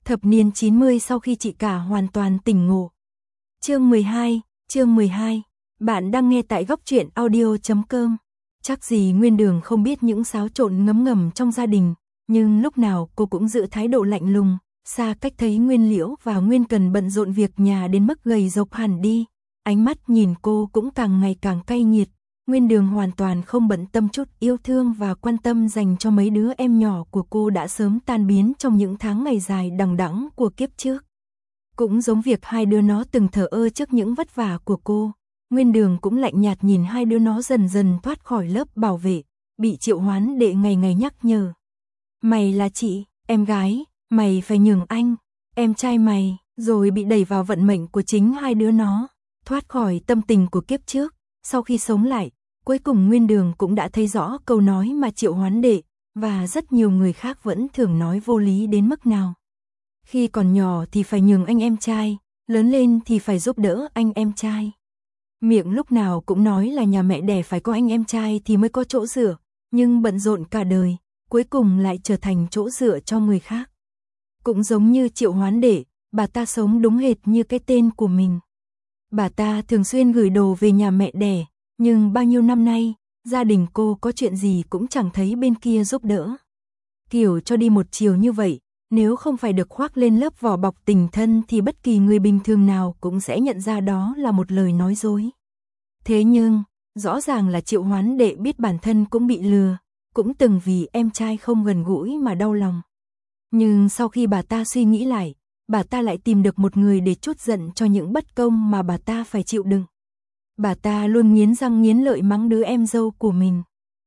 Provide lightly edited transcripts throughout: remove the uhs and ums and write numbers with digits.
Thập niên 90 sau khi chị cả hoàn toàn tỉnh ngộ. Chương 12, bạn đang nghe tại góc truyện audio.com. Chắc gì Nguyên Đường không biết những xáo trộn ngấm ngầm trong gia đình, nhưng lúc nào cô cũng giữ thái độ lạnh lùng, xa cách thấy Nguyên Liễu và Nguyên Cần bận rộn việc nhà đến mức gầy rộc hẳn đi, ánh mắt nhìn cô cũng càng ngày càng cay nghiệt. Nguyên Đường hoàn toàn không bận tâm chút yêu thương và quan tâm dành cho mấy đứa em nhỏ của cô đã sớm tan biến trong những tháng ngày dài đằng đẵng của kiếp trước. Cũng giống việc hai đứa nó từng thờ ơ trước những vất vả của cô, Nguyên Đường cũng lạnh nhạt nhìn hai đứa nó dần dần thoát khỏi lớp bảo vệ, bị Triệu Hoán Đệ ngày ngày nhắc nhở. Mày là chị, em gái, mày phải nhường anh, em trai mày, rồi bị đẩy vào vận mệnh của chính hai đứa nó, thoát khỏi tâm tình của kiếp trước. Sau khi sống lại, cuối cùng Nguyên Đường cũng đã thấy rõ câu nói mà Triệu Hoán Đệ và rất nhiều người khác vẫn thường nói vô lý đến mức nào. Khi còn nhỏ thì phải nhường anh em trai, lớn lên thì phải giúp đỡ anh em trai. Miệng lúc nào cũng nói là nhà mẹ đẻ phải có anh em trai thì mới có chỗ dựa, nhưng bận rộn cả đời, cuối cùng lại trở thành chỗ dựa cho người khác. Cũng giống như Triệu Hoán Đệ, bà ta sống đúng hệt như cái tên của mình. Bà ta thường xuyên gửi đồ về nhà mẹ đẻ, nhưng bao nhiêu năm nay, gia đình cô có chuyện gì cũng chẳng thấy bên kia giúp đỡ. Kiểu cho đi một chiều như vậy, nếu không phải được khoác lên lớp vỏ bọc tình thân thì bất kỳ người bình thường nào cũng sẽ nhận ra đó là một lời nói dối. Thế nhưng, rõ ràng là Triệu Hoán Đệ biết bản thân cũng bị lừa, cũng từng vì em trai không gần gũi mà đau lòng. Nhưng sau khi bà ta suy nghĩ lại, bà ta lại tìm được một người để trút giận cho những bất công mà bà ta phải chịu đựng. Bà ta luôn nghiến răng nghiến lợi mắng đứa em dâu của mình.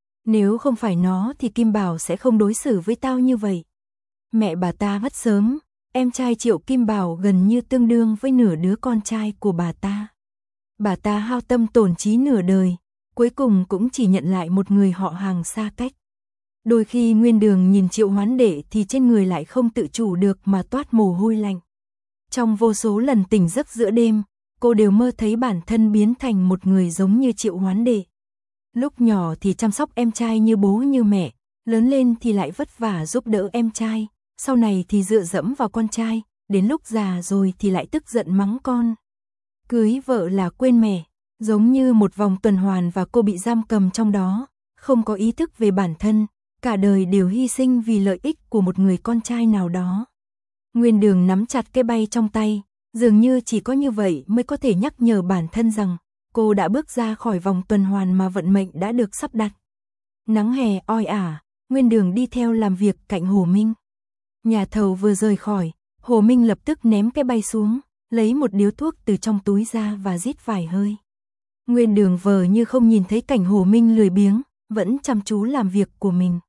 Nếu không phải nó thì Kim Bảo sẽ không đối xử với tao như vậy. Mẹ bà ta mất sớm, em trai Triệu Kim Bảo gần như tương đương với nửa đứa con trai của bà ta. Bà ta hao tâm tổn trí nửa đời, cuối cùng cũng chỉ nhận lại một người họ hàng xa cách. Đôi khi Nguyên Đường nhìn Triệu Hoán Đệ thì trên người lại không tự chủ được mà toát mồ hôi lạnh. Trong vô số lần tỉnh giấc giữa đêm, cô đều mơ thấy bản thân biến thành một người giống như Triệu Hoán Đệ. Lúc nhỏ thì chăm sóc em trai như bố như mẹ, lớn lên thì lại vất vả giúp đỡ em trai, sau này thì dựa dẫm vào con trai, đến lúc già rồi thì lại tức giận mắng con. Cưới vợ là quên mẹ, giống như một vòng tuần hoàn và cô bị giam cầm trong đó, không có ý thức về bản thân, cả đời đều hy sinh vì lợi ích của một người con trai nào đó. Nguyên Đường nắm chặt cái bay trong tay, dường như chỉ có như vậy mới có thể nhắc nhở bản thân rằng cô đã bước ra khỏi vòng tuần hoàn mà vận mệnh đã được sắp đặt. Nắng hè oi ả, Nguyên Đường đi theo làm việc cạnh Hồ Minh. Nhà thầu vừa rời khỏi, Hồ Minh lập tức ném cái bay xuống, lấy một điếu thuốc từ trong túi ra và rít vài hơi. Nguyên Đường vờ như không nhìn thấy cảnh Hồ Minh lười biếng, vẫn chăm chú làm việc của mình.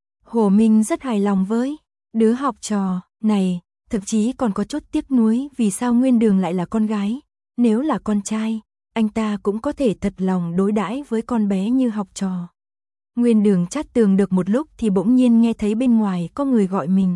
Hồ Minh rất hài lòng với đứa học trò này, thậm chí còn có chút tiếc nuối vì sao Nguyên Đường lại là con gái. Nếu là con trai, anh ta cũng có thể thật lòng đối đãi với con bé như học trò. Nguyên Đường chát tường được một lúc thì bỗng nhiên nghe thấy bên ngoài có người gọi mình.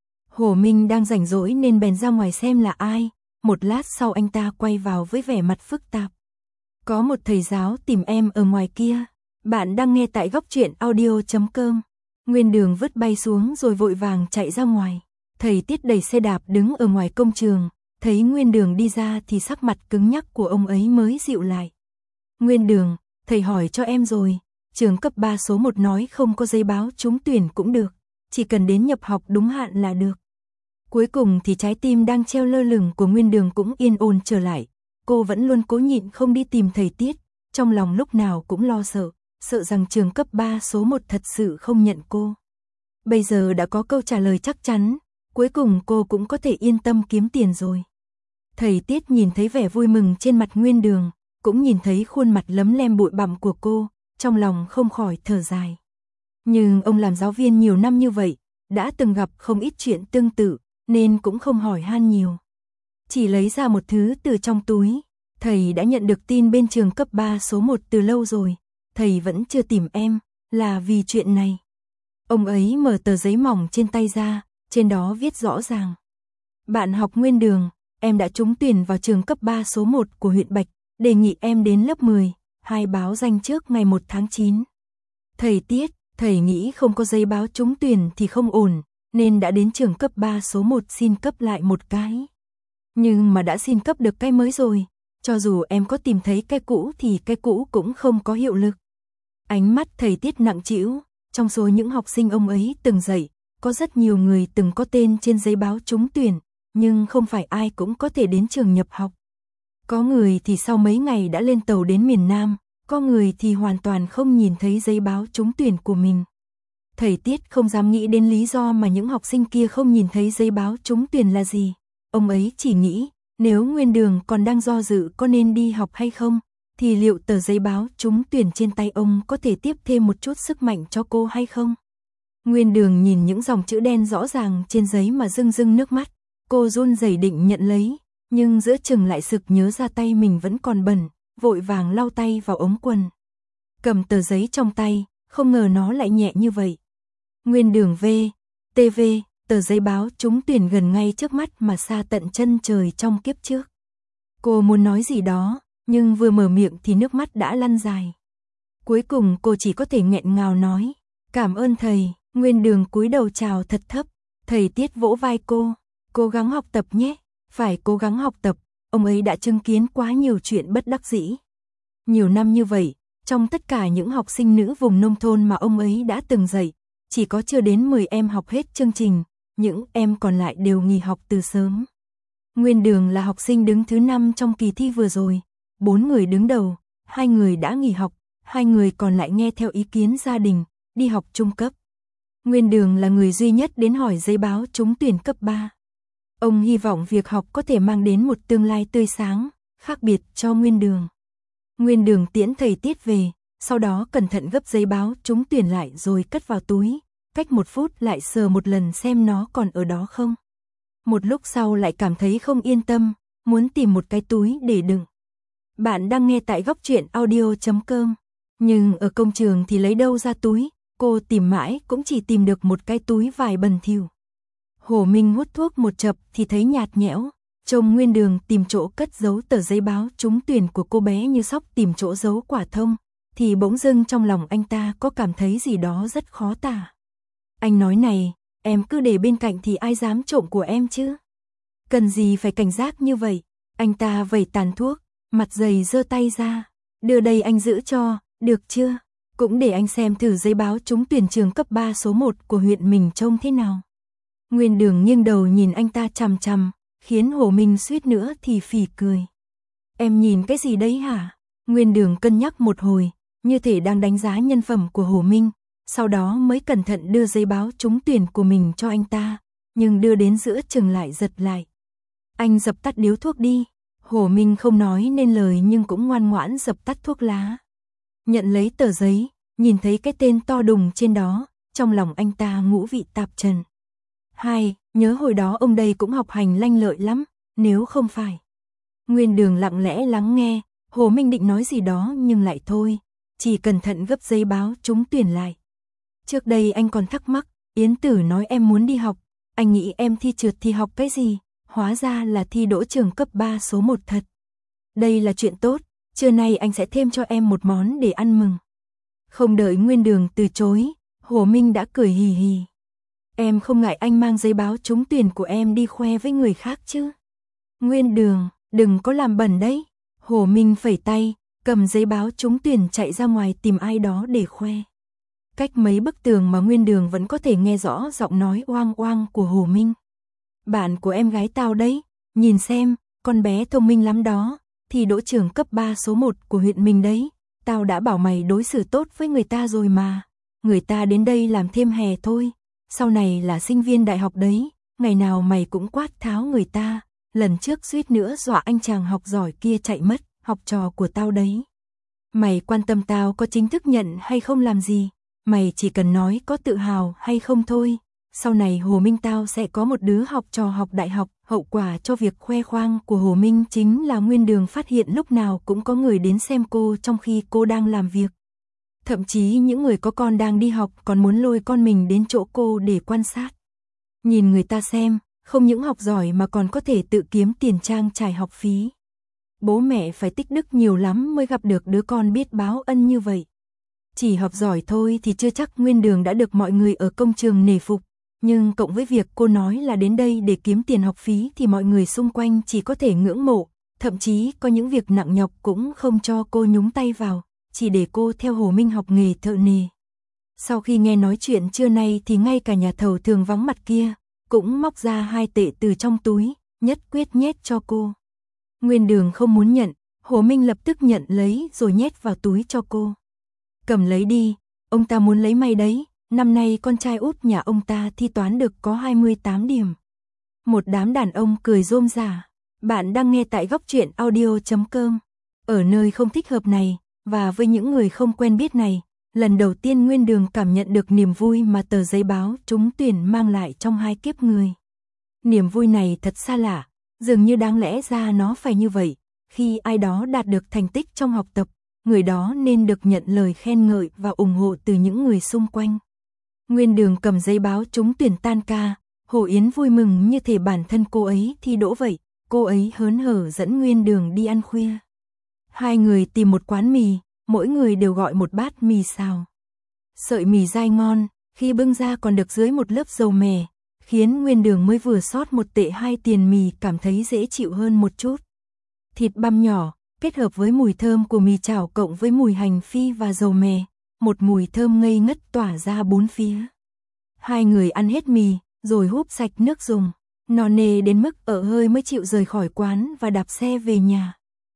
Hồ Minh đang rảnh rỗi nên bèn ra ngoài xem là ai. Một lát sau anh ta quay vào với vẻ mặt phức tạp. Có một thầy giáo tìm em ở ngoài kia. Bạn đang nghe tại góc truyện audio.com. Nguyên Đường vứt bay xuống rồi vội vàng chạy ra ngoài. Thầy Tiết đẩy xe đạp đứng ở ngoài công trường. Thấy Nguyên Đường đi ra thì sắc mặt cứng nhắc của ông ấy mới dịu lại. Nguyên Đường, thầy hỏi cho em rồi. Trường cấp 3 số 1 nói không có giấy báo trúng tuyển cũng được. Chỉ cần đến nhập học đúng hạn là được. Cuối cùng thì trái tim đang treo lơ lửng của Nguyên Đường cũng yên ổn trở lại. Cô vẫn luôn cố nhịn không đi tìm thầy Tiết. Trong lòng lúc nào cũng lo sợ. Sợ rằng trường cấp 3 số 1 thật sự không nhận cô. Bây giờ đã có câu trả lời chắc chắn. Cuối cùng cô cũng có thể yên tâm kiếm tiền rồi. Thầy Tiết nhìn thấy vẻ vui mừng trên mặt Nguyên Đường. Cũng nhìn thấy khuôn mặt lấm lem bụi bặm của cô. Trong lòng không khỏi thở dài. Nhưng ông làm giáo viên nhiều năm như vậy, đã từng gặp không ít chuyện tương tự, nên cũng không hỏi han nhiều. Chỉ lấy ra một thứ từ trong túi. Thầy đã nhận được tin bên trường cấp 3 số 1 từ lâu rồi. Thầy vẫn chưa tìm em, là vì chuyện này. Ông ấy mở tờ giấy mỏng trên tay ra, trên đó viết rõ ràng. Bạn học Nguyên Đường, em đã trúng tuyển vào trường cấp 3 số 1 của huyện Bạch, đề nghị em đến lớp 10, hai báo danh trước ngày 1 tháng 9. Thầy Tiết, thầy nghĩ không có giấy báo trúng tuyển thì không ổn, nên đã đến trường cấp 3 số 1 xin cấp lại một cái. Nhưng mà đã xin cấp được cái mới rồi, cho dù em có tìm thấy cái cũ thì cái cũ cũng không có hiệu lực. Ánh mắt thầy Tiết nặng trĩu, trong số những học sinh ông ấy từng dạy, có rất nhiều người từng có tên trên giấy báo trúng tuyển, nhưng không phải ai cũng có thể đến trường nhập học. Có người thì sau mấy ngày đã lên tàu đến miền Nam, có người thì hoàn toàn không nhìn thấy giấy báo trúng tuyển của mình. Thầy Tiết không dám nghĩ đến lý do mà những học sinh kia không nhìn thấy giấy báo trúng tuyển là gì. Ông ấy chỉ nghĩ, nếu Nguyên Đường còn đang do dự có nên đi học hay không, thì liệu tờ giấy báo trúng tuyển trên tay ông có thể tiếp thêm một chút sức mạnh cho cô hay không? Nguyên Đường nhìn những dòng chữ đen rõ ràng trên giấy mà rưng rưng nước mắt, cô run rẩy định nhận lấy, nhưng giữa chừng lại sực nhớ ra tay mình vẫn còn bẩn, vội vàng lau tay vào ống quần. Cầm tờ giấy trong tay, không ngờ nó lại nhẹ như vậy. Nguyên Đường V.T.V. Tờ giấy báo trúng tuyển gần ngay trước mắt mà xa tận chân trời trong kiếp trước. Cô muốn nói gì đó, nhưng vừa mở miệng thì nước mắt đã lăn dài. Cuối cùng cô chỉ có thể nghẹn ngào nói, cảm ơn thầy. Nguyên Đường cúi đầu chào thật thấp, thầy Tiết vỗ vai cô, cố gắng học tập nhé, phải cố gắng học tập, ông ấy đã chứng kiến quá nhiều chuyện bất đắc dĩ. Nhiều năm như vậy, trong tất cả những học sinh nữ vùng nông thôn mà ông ấy đã từng dạy, chỉ có chưa đến 10 em học hết chương trình, những em còn lại đều nghỉ học từ sớm. Nguyên Đường là học sinh đứng thứ 5 trong kỳ thi vừa rồi, 4 người đứng đầu, 2 người đã nghỉ học, 2 người còn lại nghe theo ý kiến gia đình, đi học trung cấp. Nguyên Đường là người duy nhất đến hỏi giấy báo trúng tuyển cấp 3. Ông hy vọng việc học có thể mang đến một tương lai tươi sáng, khác biệt cho Nguyên Đường. Nguyên Đường tiễn thầy Tiết về, sau đó cẩn thận gấp giấy báo trúng tuyển lại rồi cất vào túi, cách 1 phút lại sờ một lần xem nó còn ở đó không. Một lúc sau lại cảm thấy không yên tâm, muốn tìm một cái túi để đựng. Bạn đang nghe tại Góc Truyện Audio.com, nhưng ở công trường thì lấy đâu ra túi, cô tìm mãi cũng chỉ tìm được một cái túi vải bẩn thỉu. Hồ Minh hút thuốc một chập thì thấy nhạt nhẽo, trông Nguyên Đường tìm chỗ cất giấu tờ giấy báo trúng tuyển của cô bé như sóc tìm chỗ giấu quả thông, thì bỗng dưng trong lòng anh ta có cảm thấy gì đó rất khó tả. Anh nói này, em cứ để bên cạnh thì ai dám trộm của em chứ? Cần gì phải cảnh giác như vậy? Anh ta vẩy tàn thuốc, mặt dày giơ tay ra, đưa đây anh giữ cho, được chưa? Cũng để anh xem thử giấy báo trúng tuyển trường cấp 3 số 1 của huyện mình trông thế nào. Nguyên Đường nghiêng đầu nhìn anh ta chằm chằm, khiến Hồ Minh suýt nữa thì phì cười. Em nhìn cái gì đấy hả? Nguyên Đường cân nhắc một hồi, như thể đang đánh giá nhân phẩm của Hồ Minh, sau đó mới cẩn thận đưa giấy báo trúng tuyển của mình cho anh ta, nhưng đưa đến giữa chừng lại giật lại. Anh dập tắt điếu thuốc đi. Hồ Minh không nói nên lời nhưng cũng ngoan ngoãn dập tắt thuốc lá. Nhận lấy tờ giấy, nhìn thấy cái tên to đùng trên đó, trong lòng anh ta ngũ vị tạp trần. Nhớ hồi đó ông đây cũng học hành lanh lợi lắm, nếu không phải. Nguyên Đường lặng lẽ lắng nghe, Hồ Minh định nói gì đó nhưng lại thôi, chỉ cẩn thận gấp giấy báo trúng tuyển lại. Trước đây anh còn thắc mắc, Yến Tử nói em muốn đi học, anh nghĩ em thi trượt thì học cái gì, hóa ra là thi đỗ trường cấp 3 số 1 thật. Đây là chuyện tốt, trưa nay anh sẽ thêm cho em một món để ăn mừng. Không đợi Nguyên Đường từ chối, Hồ Minh đã cười hì hì. Em không ngại anh mang giấy báo trúng tuyển của em đi khoe với người khác chứ? Nguyên Đường, đừng có làm bẩn đấy. Hồ Minh phẩy tay, cầm giấy báo trúng tuyển chạy ra ngoài tìm ai đó để khoe. Cách mấy bức tường mà Nguyên Đường vẫn có thể nghe rõ giọng nói oang oang của Hồ Minh. Bạn của em gái tao đấy, nhìn xem, con bé thông minh lắm đó, thì đỗ trường cấp 3 số 1 của huyện mình đấy. Tao đã bảo mày đối xử tốt với người ta rồi mà. Người ta đến đây làm thêm hè thôi. Sau này là sinh viên đại học đấy, ngày nào mày cũng quát tháo người ta. Lần trước suýt nữa dọa anh chàng học giỏi kia chạy mất, học trò của tao đấy. Mày quan tâm tao có chính thức nhận hay không làm gì, mày chỉ cần nói có tự hào hay không thôi. Sau này Hồ Minh tao sẽ có một đứa học trò học đại học, hậu quả cho việc khoe khoang của Hồ Minh chính là Nguyên Đường phát hiện lúc nào cũng có người đến xem cô trong khi cô đang làm việc. Thậm chí những người có con đang đi học còn muốn lôi con mình đến chỗ cô để quan sát. Nhìn người ta xem, không những học giỏi mà còn có thể tự kiếm tiền trang trải học phí. Bố mẹ phải tích đức nhiều lắm mới gặp được đứa con biết báo ân như vậy. Chỉ học giỏi thôi thì chưa chắc Nguyên Đường đã được mọi người ở công trường nể phục. Nhưng cộng với việc cô nói là đến đây để kiếm tiền học phí thì mọi người xung quanh chỉ có thể ngưỡng mộ, thậm chí có những việc nặng nhọc cũng không cho cô nhúng tay vào, chỉ để cô theo Hồ Minh học nghề thợ nề. Sau khi nghe nói chuyện trưa nay thì ngay cả nhà thầu thường vắng mặt kia, cũng móc ra 2 tệ từ trong túi, nhất quyết nhét cho cô. Nguyên Đường không muốn nhận, Hồ Minh lập tức nhận lấy rồi nhét vào túi cho cô. Cầm lấy đi, ông ta muốn lấy mày đấy, năm nay con trai út nhà ông ta thi toán được có 28 điểm. Một đám đàn ông cười rôm rả. Bạn đang nghe tại góc truyện audio.com. Ở nơi không thích hợp này, và với những người không quen biết này, lần đầu tiên Nguyên Đường cảm nhận được niềm vui mà tờ giấy báo trúng tuyển mang lại trong 2 kiếp người. Niềm vui này thật xa lạ, dường như đáng lẽ ra nó phải như vậy, khi ai đó đạt được thành tích trong học tập, người đó nên được nhận lời khen ngợi và ủng hộ từ những người xung quanh. Nguyên Đường cầm giấy báo trúng tuyển tan ca, Hồ Yến vui mừng như thể bản thân cô ấy thi đỗ vậy, cô ấy hớn hở dẫn Nguyên Đường đi ăn khuya. 2 người tìm một quán mì, mỗi người đều gọi một bát mì xào. Sợi mì dai ngon, khi bưng ra còn được dưới một lớp dầu mè, khiến Nguyên Đường mới vừa sót 1 tệ 2 tiền mì cảm thấy dễ chịu hơn một chút. Thịt băm nhỏ, kết hợp với mùi thơm của mì chảo cộng với mùi hành phi và dầu mè, một mùi thơm ngây ngất tỏa ra bốn phía. 2 người ăn hết mì, rồi húp sạch nước dùng, no nê đến mức ở hơi mới chịu rời khỏi quán và đạp xe về nhà.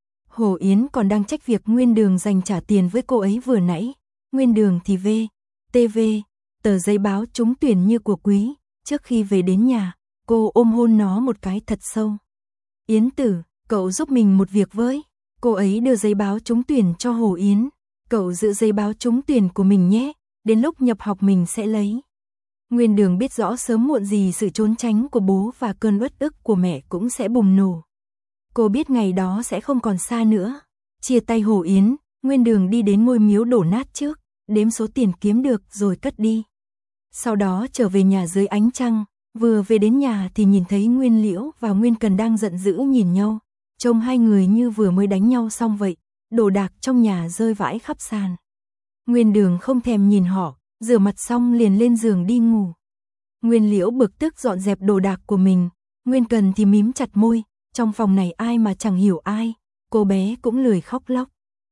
Hồ Yến còn đang trách việc Nguyên Đường dành trả tiền với cô ấy vừa nãy, Nguyên Đường thì TV, tờ giấy báo trúng tuyển như của quý, trước khi về đến nhà, cô ôm hôn nó một cái thật sâu. Yến tử, cậu giúp mình một việc với, cô ấy đưa giấy báo trúng tuyển cho Hồ Yến, cậu giữ giấy báo trúng tuyển của mình nhé, đến lúc nhập học mình sẽ lấy. Nguyên Đường biết rõ sớm muộn gì sự trốn tránh của bố và cơn uất ức của mẹ cũng sẽ bùng nổ. Cô biết ngày đó sẽ không còn xa nữa. Chia tay Hồ Yến, Nguyên Đường đi đến ngôi miếu đổ nát trước, đếm số tiền kiếm được rồi cất đi. Sau đó trở về nhà dưới ánh trăng, vừa về đến nhà thì nhìn thấy Nguyên Liễu và Nguyên Cần đang giận dữ nhìn nhau, trông 2 người như vừa mới đánh nhau xong vậy, đồ đạc trong nhà rơi vãi khắp sàn. Nguyên Đường không thèm nhìn họ, rửa mặt xong liền lên giường đi ngủ. Nguyên Liễu bực tức dọn dẹp đồ đạc của mình, Nguyên Cần thì mím chặt môi, trong phòng này ai mà chẳng hiểu ai, cô bé cũng lười khóc lóc.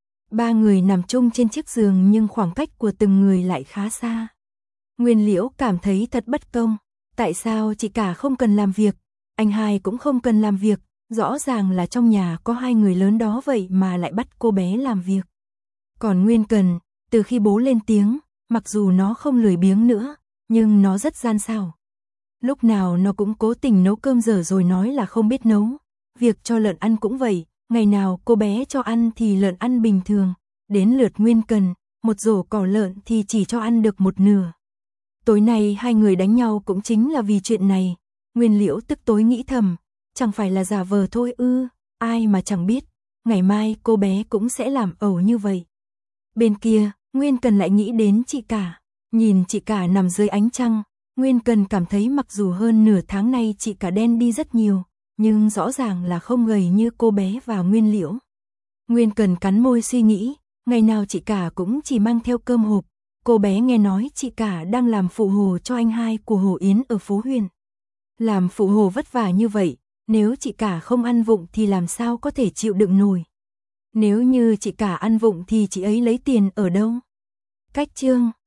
3 người nằm chung trên chiếc giường nhưng khoảng cách của từng người lại khá xa. Nguyên Liễu cảm thấy thật bất công, tại sao chị cả không cần làm việc, anh hai cũng không cần làm việc, rõ ràng là trong nhà có 2 người lớn đó vậy mà lại bắt cô bé làm việc. Còn Nguyên Cần, từ khi bố lên tiếng, mặc dù nó không lười biếng nữa, nhưng nó rất gian xảo. Lúc nào nó cũng cố tình nấu cơm dở rồi nói là không biết nấu. Việc cho lợn ăn cũng vậy, ngày nào cô bé cho ăn thì lợn ăn bình thường, đến lượt Nguyên Cần, một rổ cỏ lợn thì chỉ cho ăn được một nửa. Tối nay 2 người đánh nhau cũng chính là vì chuyện này. Nguyên Liễu tức tối nghĩ thầm, chẳng phải là giả vờ thôi ư, ai mà chẳng biết, ngày mai cô bé cũng sẽ làm ẩu như vậy. Bên kia, Nguyên Cần lại nghĩ đến chị cả, nhìn chị cả nằm dưới ánh trăng, Nguyên Cần cảm thấy mặc dù hơn nửa tháng nay chị cả đen đi rất nhiều, nhưng rõ ràng là không gầy như cô bé và Nguyên Liễu. Nguyên Cần cắn môi suy nghĩ, ngày nào chị cả cũng chỉ mang theo cơm hộp, cô bé nghe nói chị cả đang làm phụ hồ cho anh hai của Hồ Yến ở phố Huyền. Làm phụ hồ vất vả như vậy, nếu chị cả không ăn vụng thì làm sao có thể chịu đựng nổi. Nếu như chị cả ăn vụng thì chị ấy lấy tiền ở đâu? Cách chương